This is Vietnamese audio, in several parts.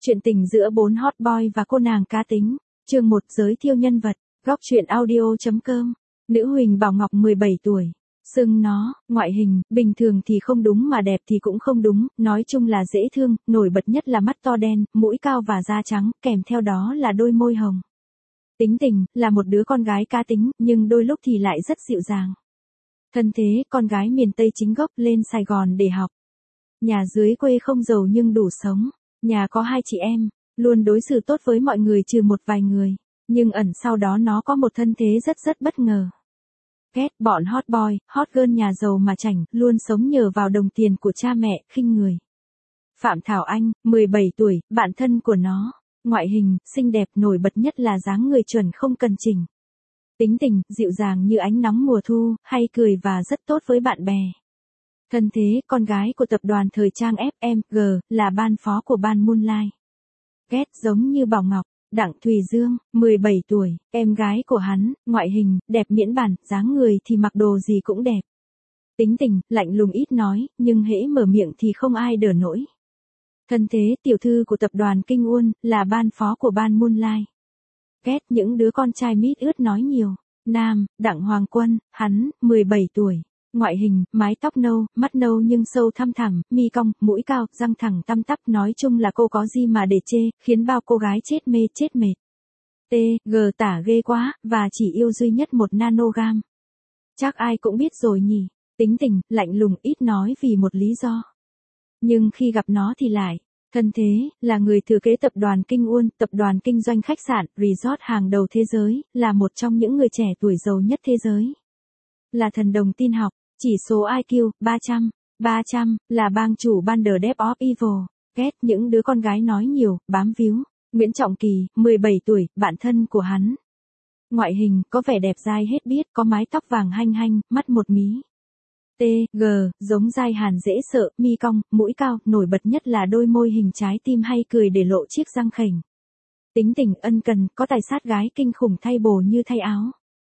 Chuyện tình giữa 4 hot boy và cô nàng cá tính. Chương 1 giới thiệu nhân vật. Góc truyện audio.com. Nữ Huỳnh Bảo Ngọc 17 tuổi. Xưng nó, ngoại hình, bình thường thì không đúng mà đẹp thì cũng không đúng, nói chung là dễ thương, nổi bật nhất là mắt to đen, mũi cao và da trắng, kèm theo đó là đôi môi hồng. Tính tình, là một đứa con gái cá tính, nhưng đôi lúc thì lại rất dịu dàng. Thân thế, con gái miền Tây chính gốc lên Sài Gòn để học. Nhà dưới quê không giàu nhưng đủ sống. Nhà có 2 chị em, luôn đối xử tốt với mọi người trừ một vài người. Nhưng ẩn sau đó nó có một thân thế rất bất ngờ. Ghét bọn hot boy, hot girl nhà giàu mà chảnh, luôn sống nhờ vào đồng tiền của cha mẹ, khinh người. Phạm Thảo Anh, 17 tuổi, bạn thân của nó. Ngoại hình, xinh đẹp, nổi bật nhất là dáng người chuẩn không cần chỉnh. Tính tình, dịu dàng như ánh nắng mùa thu, hay cười và rất tốt với bạn bè. Thân thế, con gái của tập đoàn thời trang FMG, là ban phó của ban Moonlight. Ghét giống như Bảo Ngọc. Đặng Thùy Dương, 17 tuổi, em gái của hắn, ngoại hình, đẹp miễn bàn, dáng người thì mặc đồ gì cũng đẹp. Tính tình, lạnh lùng ít nói, nhưng hễ mở miệng thì không ai đỡ nổi. Thân thế, tiểu thư của tập đoàn Kinh Uôn, là ban phó của ban Moonlight. Ghét những đứa con trai mít ướt nói nhiều. Nam, Đặng Hoàng Quân, hắn, 17 tuổi. Ngoại hình, mái tóc nâu, mắt nâu nhưng sâu thăm thẳm, mi cong, mũi cao, răng thẳng tăm tắp, nói chung là cô có gì mà để chê, khiến bao cô gái chết mê chết mệt. G tả ghê quá, và chỉ yêu duy nhất một nanogam. Chắc ai cũng biết rồi nhỉ. Tính tình, lạnh lùng, ít nói vì một lý do. Nhưng khi gặp nó thì lại. Thân thế, là người thừa kế tập đoàn Kinh Uôn, tập đoàn kinh doanh khách sạn, resort hàng đầu thế giới, là một trong những người trẻ tuổi giàu nhất thế giới. Là thần đồng tin học. Chỉ số IQ, 300. 300, là bang chủ ban The Death of Evil. Ghét những đứa con gái nói nhiều, bám víu. Nguyễn Trọng Kỳ, 17 tuổi, bạn thân của hắn. Ngoại hình, có vẻ đẹp dai hết biết, có mái tóc vàng hanh hanh, mắt một mí. G, giống dai Hàn dễ sợ, mi cong, mũi cao, nổi bật nhất là đôi môi hình trái tim hay cười để lộ chiếc răng khểnh. Tính tình ân cần, có tài sát gái kinh khủng thay bồ như thay áo.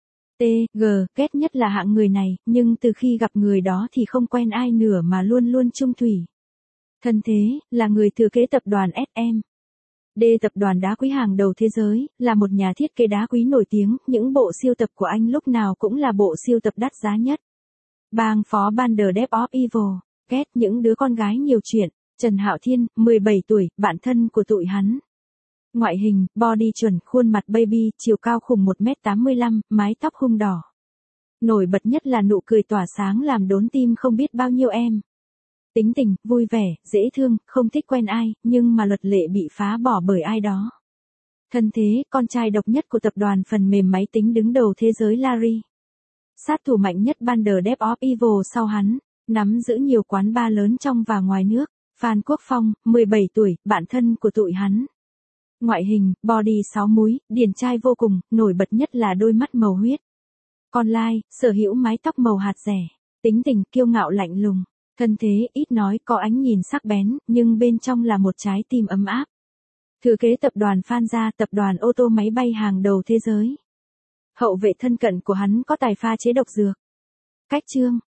G, ghét nhất là hạng người này, nhưng từ khi gặp người đó thì không quen ai nửa mà luôn chung thủy. Thân thế, là người thừa kế tập đoàn SM. D, tập đoàn đá quý hàng đầu thế giới, là một nhà thiết kế đá quý nổi tiếng, những bộ siêu tập của anh lúc nào cũng là bộ siêu tập đắt giá nhất. Bang phó ban The Death of Evil, ghét những đứa con gái nhiều chuyện. Trần Hạo Thiên, 17 tuổi, bạn thân của tụi hắn. Ngoại hình, body chuẩn, khuôn mặt baby, chiều cao khủng 1m85, mái tóc hung đỏ. Nổi bật nhất là nụ cười tỏa sáng làm đốn tim không biết bao nhiêu em. Tính tình, vui vẻ, dễ thương, không thích quen ai, nhưng mà luật lệ bị phá bỏ bởi ai đó. Thân thế, con trai độc nhất của tập đoàn phần mềm máy tính đứng đầu thế giới Larry. Sát thủ mạnh nhất ban The Death of Evil sau hắn, nắm giữ nhiều quán bar lớn trong và ngoài nước. Phan Quốc Phong, 17 tuổi, bạn thân của tụi hắn. Ngoại hình, body 6 múi, điển trai vô cùng, nổi bật nhất là đôi mắt màu huyết. Con lai, sở hữu mái tóc màu hạt rẻ. Tính tình, kiêu ngạo lạnh lùng. Thân thế, ít nói, có ánh nhìn sắc bén, nhưng bên trong là một trái tim ấm áp. Thừa kế tập đoàn Phan Gia, tập đoàn ô tô máy bay hàng đầu thế giới. Hậu vệ thân cận của hắn có tài pha chế độc dược. Cách chương.